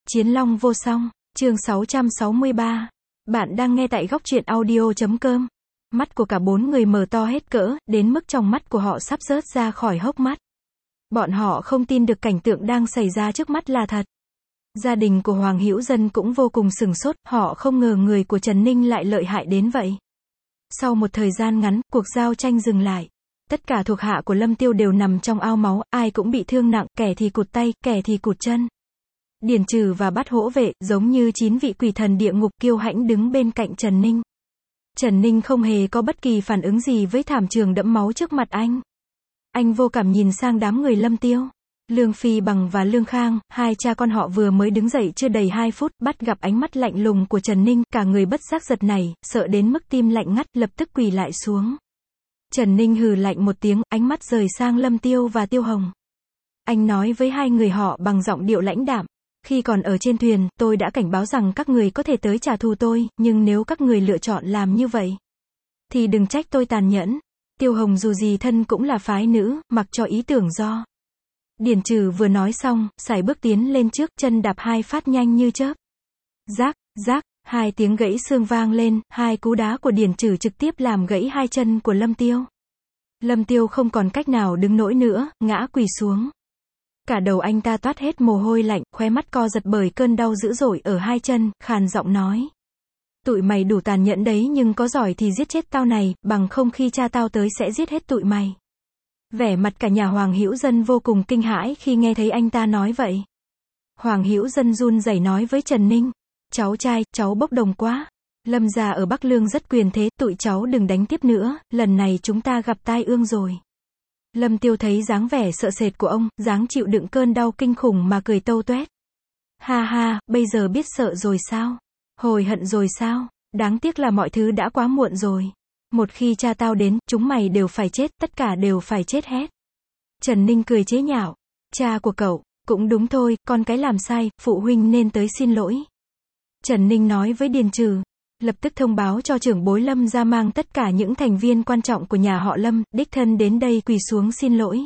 Chiến Long vô song, chương 663. Bạn đang nghe tại góc truyện audio.com. Mắt của cả bốn người mở to hết cỡ, đến mức trong mắt của họ sắp rớt ra khỏi hốc mắt. Bọn họ không tin được cảnh tượng đang xảy ra trước mắt là thật. Gia đình của Hoàng Hữu Dân cũng vô cùng sửng sốt, họ không ngờ người của Trần Ninh lại lợi hại đến vậy. Sau một thời gian ngắn, cuộc giao tranh dừng lại. Tất cả thuộc hạ của Lâm Tiêu đều nằm trong ao máu, ai cũng bị thương nặng, kẻ thì cụt tay, kẻ thì cụt chân. Điền Trừ và Bát Hỗ Vệ, giống như 9 vị quỷ thần địa ngục kiêu hãnh đứng bên cạnh Trần Ninh. Trần Ninh không hề có bất kỳ phản ứng gì với thảm trường đẫm máu trước mặt anh. Anh vô cảm nhìn sang đám người Lâm Tiêu. Lương Phi Bằng và Lương Khang, hai cha con họ vừa mới đứng dậy chưa đầy 2 phút, bắt gặp ánh mắt lạnh lùng của Trần Ninh, cả người bất giác giật nảy, sợ đến mức tim lạnh ngắt, lập tức quỳ lại xuống. Trần Ninh hừ lạnh một tiếng, ánh mắt rời sang Lâm Tiêu và Tiêu Hồng. Anh nói với hai người họ bằng giọng điệu lãnh đạm. Khi còn ở trên thuyền, tôi đã cảnh báo rằng các người có thể tới trả thù tôi, nhưng nếu các người lựa chọn làm như vậy, thì đừng trách tôi tàn nhẫn. Tiêu Hồng dù gì thân cũng là phái nữ, mặc cho ý tưởng do. Điền Trừ vừa nói xong, sải bước tiến lên trước, chân đạp hai phát nhanh như chớp. Rác, rác, hai tiếng gãy xương vang lên, hai cú đá của Điền Trừ trực tiếp làm gãy hai chân của Lâm Tiêu. Lâm Tiêu không còn cách nào đứng nổi nữa, ngã quỳ xuống. Cả đầu anh ta toát hết mồ hôi lạnh, khóe mắt co giật bởi cơn đau dữ dội ở hai chân, khàn giọng nói. Tụi mày đủ tàn nhẫn đấy, nhưng có giỏi thì giết chết tao này, bằng không khi cha tao tới sẽ giết hết tụi mày. Vẻ mặt cả nhà Hoàng Hữu Dân vô cùng kinh hãi khi nghe thấy anh ta nói vậy. Hoàng Hữu Dân run rẩy nói với Trần Ninh. Cháu trai, cháu bốc đồng quá. Lâm gia ở Bắc Lương rất quyền thế, tụi cháu đừng đánh tiếp nữa, lần này chúng ta gặp tai ương rồi. Lâm Tiêu thấy dáng vẻ sợ sệt của ông, dáng chịu đựng cơn đau kinh khủng mà cười tâu tuét. Ha ha, bây giờ biết sợ rồi sao? Hối hận rồi sao? Đáng tiếc là mọi thứ đã quá muộn rồi. Một khi cha tao đến, chúng mày đều phải chết, tất cả đều phải chết hết. Trần Ninh cười chế nhạo. Cha của cậu, cũng đúng thôi, con cái làm sai, phụ huynh nên tới xin lỗi. Trần Ninh nói với Điền Trừ. Lập tức thông báo cho trưởng bối Lâm gia mang tất cả những thành viên quan trọng của nhà họ Lâm, đích thân đến đây quỳ xuống xin lỗi.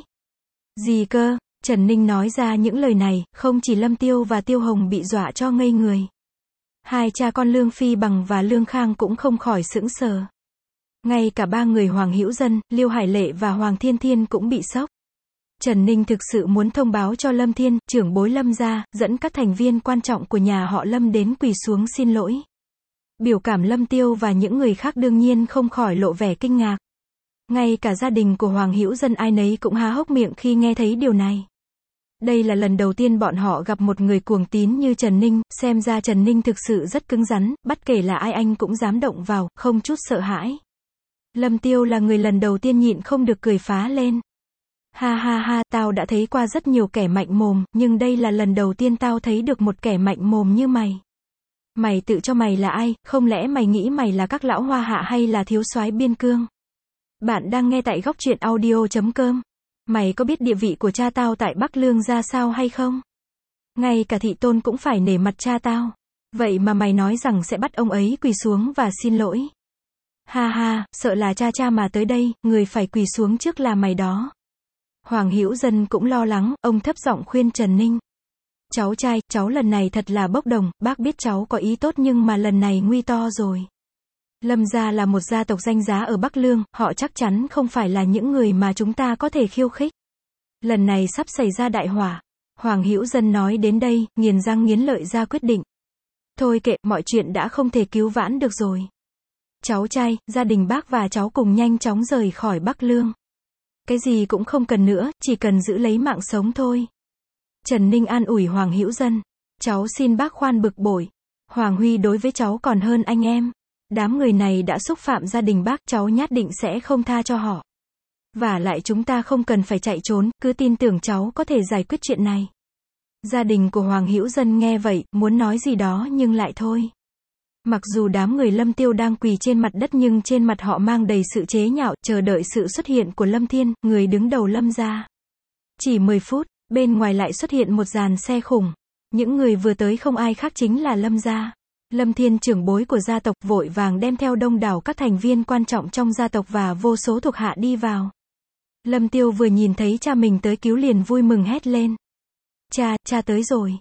Gì cơ? Trần Ninh nói ra những lời này, không chỉ Lâm Tiêu và Tiêu Hồng bị dọa cho ngây người. Hai cha con Lương Phi Bằng và Lương Khang cũng không khỏi sững sờ. Ngay cả ba người Hoàng Hữu Dân, Liêu Hải Lệ và Hoàng Thiên Thiên cũng bị sốc. Trần Ninh thực sự muốn thông báo cho Lâm Thiên, trưởng bối Lâm gia, dẫn các thành viên quan trọng của nhà họ Lâm đến quỳ xuống xin lỗi. Biểu cảm Lâm Tiêu và những người khác đương nhiên không khỏi lộ vẻ kinh ngạc. Ngay cả gia đình của Hoàng Hữu Dân ai nấy cũng há hốc miệng khi nghe thấy điều này. Đây là lần đầu tiên bọn họ gặp một người cuồng tín như Trần Ninh, xem ra Trần Ninh thực sự rất cứng rắn, bất kể là ai anh cũng dám động vào, không chút sợ hãi. Lâm Tiêu là người lần đầu tiên nhịn không được cười phá lên. Ha ha ha, tao đã thấy qua rất nhiều kẻ mạnh mồm, nhưng đây là lần đầu tiên tao thấy được một kẻ mạnh mồm như mày. Mày tự cho mày là ai, không lẽ mày nghĩ mày là các lão hoa hạ hay là thiếu soái biên cương? Bạn đang nghe tại góc truyện audio.com. Mày có biết địa vị của cha tao tại Bắc Lương ra sao hay không? Ngay cả thị tôn cũng phải nể mặt cha tao. Vậy mà mày nói rằng sẽ bắt ông ấy quỳ xuống và xin lỗi. Ha ha, sợ là cha mà tới đây, người phải quỳ xuống trước là mày đó. Hoàng Hữu Dân cũng lo lắng, ông thấp giọng khuyên Trần Ninh. Cháu trai, cháu lần này thật là bốc đồng, bác biết cháu có ý tốt nhưng mà lần này nguy to rồi. Lâm gia là một gia tộc danh giá ở Bắc Lương, họ chắc chắn không phải là những người mà chúng ta có thể khiêu khích. Lần này sắp xảy ra đại hỏa. Hoàng Hữu Dân nói đến đây, nghiến răng nghiến lợi ra quyết định. Thôi kệ, mọi chuyện đã không thể cứu vãn được rồi. Cháu trai, gia đình bác và cháu cùng nhanh chóng rời khỏi Bắc Lương. Cái gì cũng không cần nữa, chỉ cần giữ lấy mạng sống thôi. Trần Ninh an ủi Hoàng Hữu Dân. Cháu xin bác khoan bực bội. Hoàng Huy đối với cháu còn hơn anh em. Đám người này đã xúc phạm gia đình bác, cháu nhất định sẽ không tha cho họ. Và lại chúng ta không cần phải chạy trốn, cứ tin tưởng cháu có thể giải quyết chuyện này. Gia đình của Hoàng Hữu Dân nghe vậy, muốn nói gì đó nhưng lại thôi. Mặc dù đám người Lâm Tiêu đang quỳ trên mặt đất nhưng trên mặt họ mang đầy sự chế nhạo, chờ đợi sự xuất hiện của Lâm Thiên, người đứng đầu Lâm gia. Chỉ 10 phút, bên ngoài lại xuất hiện một dàn xe khủng. Những người vừa tới không ai khác chính là Lâm gia. Lâm Thiên trưởng bối của gia tộc vội vàng đem theo đông đảo các thành viên quan trọng trong gia tộc và vô số thuộc hạ đi vào. Lâm Tiêu vừa nhìn thấy cha mình tới cứu liền vui mừng hét lên. Cha tới rồi.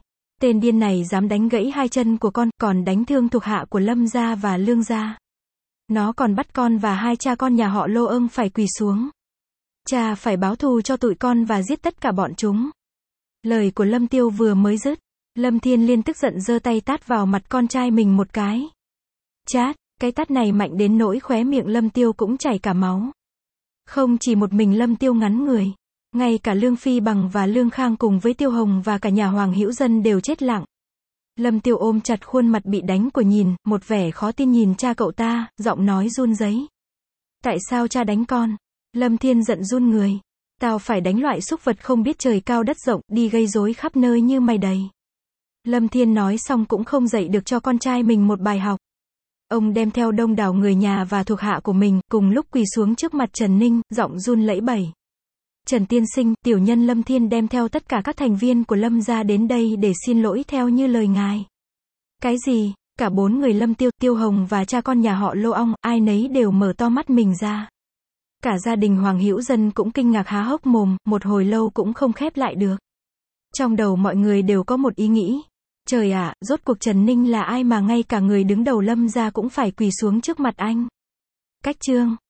Tên điên này dám đánh gãy hai chân của con, còn đánh thương thuộc hạ của Lâm gia và Lương gia. Nó còn bắt con và hai cha con nhà họ Lô ưng phải quỳ xuống. Cha phải báo thù cho tụi con và giết tất cả bọn chúng. Lời của Lâm Tiêu vừa mới dứt, Lâm Thiên Liên tức giận giơ tay tát vào mặt con trai mình một cái. Chát, cái tát này mạnh đến nỗi khóe miệng Lâm Tiêu cũng chảy cả máu. Không chỉ một mình Lâm Tiêu ngắn người, ngay cả Lương Phi Bằng và Lương Khang cùng với Tiêu Hồng và cả nhà Hoàng Hữu Dân đều chết lặng. Lâm Tiêu ôm chặt khuôn mặt bị đánh của nhìn, một vẻ khó tin nhìn cha cậu ta, giọng nói run rẩy. Tại sao cha đánh con? Lâm Thiên giận run người. Tao phải đánh loại súc vật không biết trời cao đất rộng, đi gây rối khắp nơi như mày đầy. Lâm Thiên nói xong cũng không dạy được cho con trai mình một bài học. Ông đem theo đông đảo người nhà và thuộc hạ của mình, cùng lúc quỳ xuống trước mặt Trần Ninh, giọng run lẩy bẩy. Trần tiên sinh, tiểu nhân Lâm Thiên đem theo tất cả các thành viên của Lâm gia đến đây để xin lỗi theo như lời ngài. Cái gì? Cả 4 người Lâm Tiêu, Tiêu Hồng và cha con nhà họ Lô ong, ai nấy đều mở to mắt mình ra. Cả gia đình Hoàng Hữu Dân cũng kinh ngạc há hốc mồm, một hồi lâu cũng không khép lại được. Trong đầu mọi người đều có một ý nghĩ. Trời ạ, rốt cuộc Trần Ninh là ai mà ngay cả người đứng đầu Lâm gia cũng phải quỳ xuống trước mặt anh? Cách chương